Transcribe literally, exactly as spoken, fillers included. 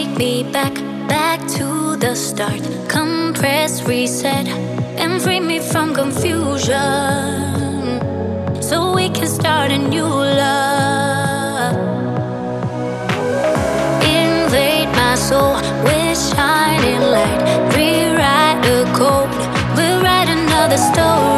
take me back, back to the start. Compress, reset, and free me from confusion, so we can start a new love. Invade my soul with shining light. Rewrite the code, we'll write another story.